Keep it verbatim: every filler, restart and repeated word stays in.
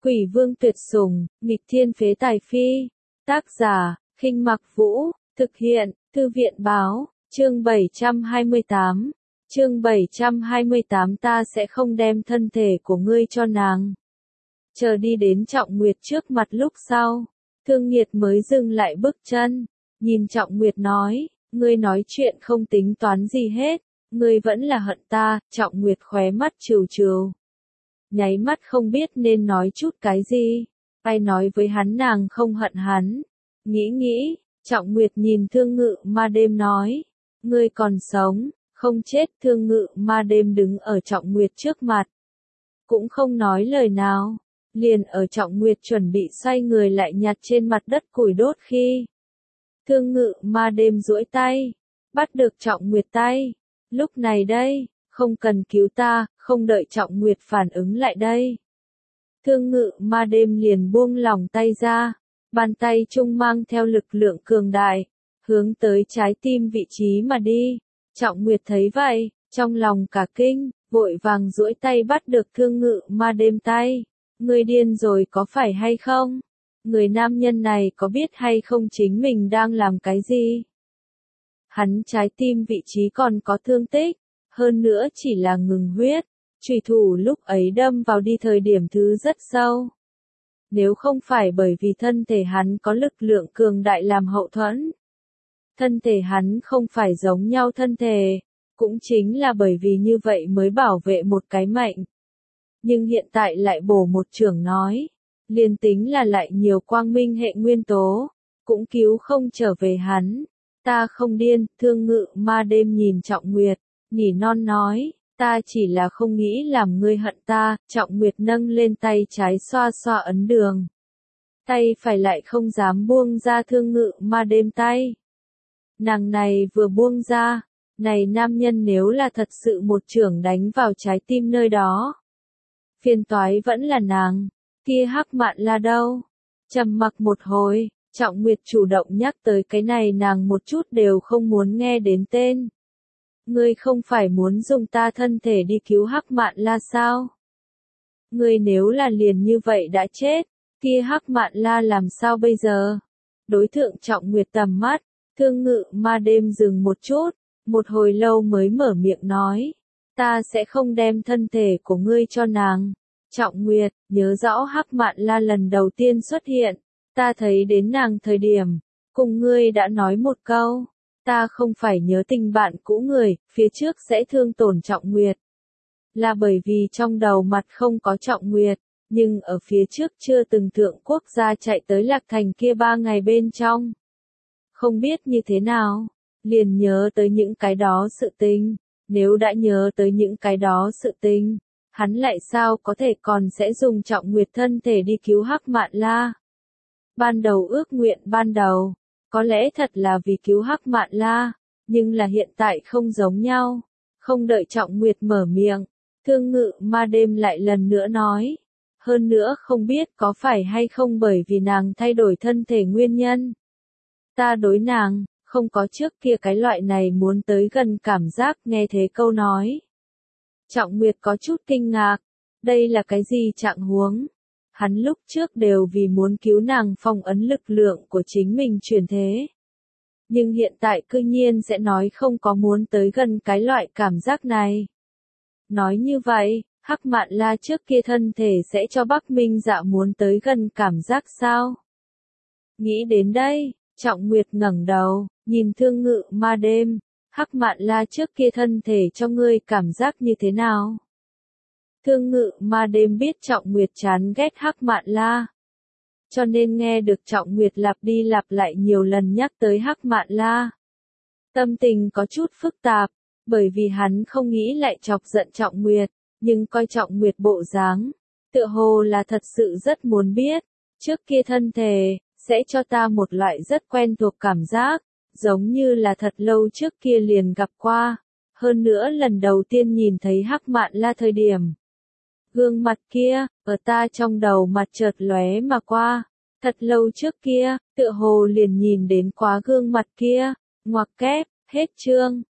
Quỷ vương tuyệt sủng, nghịch thiên phế tài phi. Tác giả, Khinh Mặc Vũ, thực hiện, Thư viện báo, chương bảy trăm hai mươi tám. Chương bảy trăm hai mươi tám ta sẽ không đem thân thể của ngươi cho nàng. Chờ đi đến Trọng Nguyệt trước mặt lúc sau, Thương Nhiệt mới dừng lại bước chân, nhìn Trọng Nguyệt nói, ngươi nói chuyện không tính toán gì hết, ngươi vẫn là hận ta. Trọng Nguyệt khóe mắt trừu trừu, nháy mắt không biết nên nói chút cái gì, ai nói với hắn nàng không hận hắn. Nghĩ nghĩ, Trọng Nguyệt nhìn Thương Ngự Ma Đêm nói, ngươi còn sống, không chết. Thương Ngự Ma Đêm đứng ở Trọng Nguyệt trước mặt, cũng không nói lời nào, liền ở Trọng Nguyệt chuẩn bị xoay người lại nhặt trên mặt đất củi đốt khi Thương Ngự Ma Đêm duỗi tay, bắt được Trọng Nguyệt tay. Lúc này đây, không cần cứu ta. Không đợi Trọng Nguyệt phản ứng lại đây, Thương Ngự Ma Đêm liền buông lỏng tay ra, bàn tay trung mang theo lực lượng cường đại, hướng tới trái tim vị trí mà đi. Trọng Nguyệt thấy vậy, trong lòng cả kinh, vội vàng duỗi tay bắt được Thương Ngự Ma Đêm tay. Ngươi điên rồi có phải hay không? Người nam nhân này có biết hay không chính mình đang làm cái gì? Hắn trái tim vị trí còn có thương tích, hơn nữa chỉ là ngừng huyết. Chùy thủ lúc ấy đâm vào đi thời điểm thứ rất sâu. Nếu không phải bởi vì thân thể hắn có lực lượng cường đại làm hậu thuẫn, thân thể hắn không phải giống nhau thân thể, cũng chính là bởi vì như vậy mới bảo vệ một cái mệnh. Nhưng hiện tại lại bổ một chưởng nói, liền tính là lại nhiều quang minh hệ nguyên tố, cũng cứu không trở về hắn. Ta không điên. Thương Ngự Ma Đêm nhìn Trọng Nguyệt, nỉ non nói, ta chỉ là không nghĩ làm ngươi hận ta. Trọng Nguyệt nâng lên tay trái xoa xoa ấn đường, tay phải lại không dám buông ra Thương Ngự Ma Đêm tay. Nàng này vừa buông ra, này nam nhân nếu là thật sự một chưởng đánh vào trái tim nơi đó, phiền toái vẫn là nàng. Kia Hắc Mạn La đâu? Trầm mặc một hồi, Trọng Nguyệt chủ động nhắc tới cái này nàng một chút đều không muốn nghe đến tên. Ngươi không phải muốn dùng ta thân thể đi cứu Hắc Mạn La sao? Ngươi nếu là liền như vậy đã chết, kia Hắc Mạn La làm sao bây giờ? Đối thượng Trọng Nguyệt tầm mắt, Thương Ngự Ma Đêm dừng một chút, một hồi lâu mới mở miệng nói, ta sẽ không đem thân thể của ngươi cho nàng. Trọng Nguyệt, nhớ rõ Hắc Mạn La lần đầu tiên xuất hiện, ta thấy đến nàng thời điểm, cùng ngươi đã nói một câu, ta không phải nhớ tình bạn cũ người, phía trước sẽ thương tổn Trọng Nguyệt. Là bởi vì trong đầu mặt không có Trọng Nguyệt, nhưng ở phía trước chưa từng thượng quốc gia chạy tới Lạc Thành kia ba ngày bên trong. Không biết như thế nào, liền nhớ tới những cái đó sự tình. Nếu đã nhớ tới những cái đó sự tình, hắn lại sao có thể còn sẽ dùng Trọng Nguyệt thân thể đi cứu Hắc Mạn La? Ban đầu ước nguyện ban đầu, có lẽ thật là vì cứu Hắc Mạn La, nhưng là hiện tại không giống nhau. Không đợi Trọng Nguyệt mở miệng, Thương Ngự Ma Đêm lại lần nữa nói, hơn nữa không biết có phải hay không bởi vì nàng thay đổi thân thể nguyên nhân. Ta đối nàng, không có trước kia cái loại này muốn tới gần cảm giác. Nghe thế câu nói, Trọng Nguyệt có chút kinh ngạc, đây là cái gì trạng huống? Hắn lúc trước đều vì muốn cứu nàng phong ấn lực lượng của chính mình chuyển thế. Nhưng hiện tại cư nhiên sẽ nói không có muốn tới gần cái loại cảm giác này. Nói như vậy, Hắc Mạn La trước kia thân thể sẽ cho Bắc Minh Dạ muốn tới gần cảm giác sao? Nghĩ đến đây, Trọng Nguyệt ngẩng đầu, nhìn Thương Ngự Ma Đêm, Hắc Mạn La trước kia thân thể cho ngươi cảm giác như thế nào? Thương Ngự Ma Đêm biết Trọng Nguyệt chán ghét Hắc Mạn La, cho nên nghe được Trọng Nguyệt lặp đi lặp lại nhiều lần nhắc tới Hắc Mạn La, tâm tình có chút phức tạp, bởi vì hắn không nghĩ lại chọc giận Trọng Nguyệt, nhưng coi Trọng Nguyệt bộ dáng, tựa hồ là thật sự rất muốn biết, trước kia thân thể sẽ cho ta một loại rất quen thuộc cảm giác, giống như là thật lâu trước kia liền gặp qua, hơn nữa lần đầu tiên nhìn thấy Hắc Mạn La thời điểm. Gương mặt kia, ở ta trong đầu mặt chợt lóe mà qua, thật lâu trước kia, tựa hồ liền nhìn đến quá gương mặt kia. Ngoặc kép, hết chương.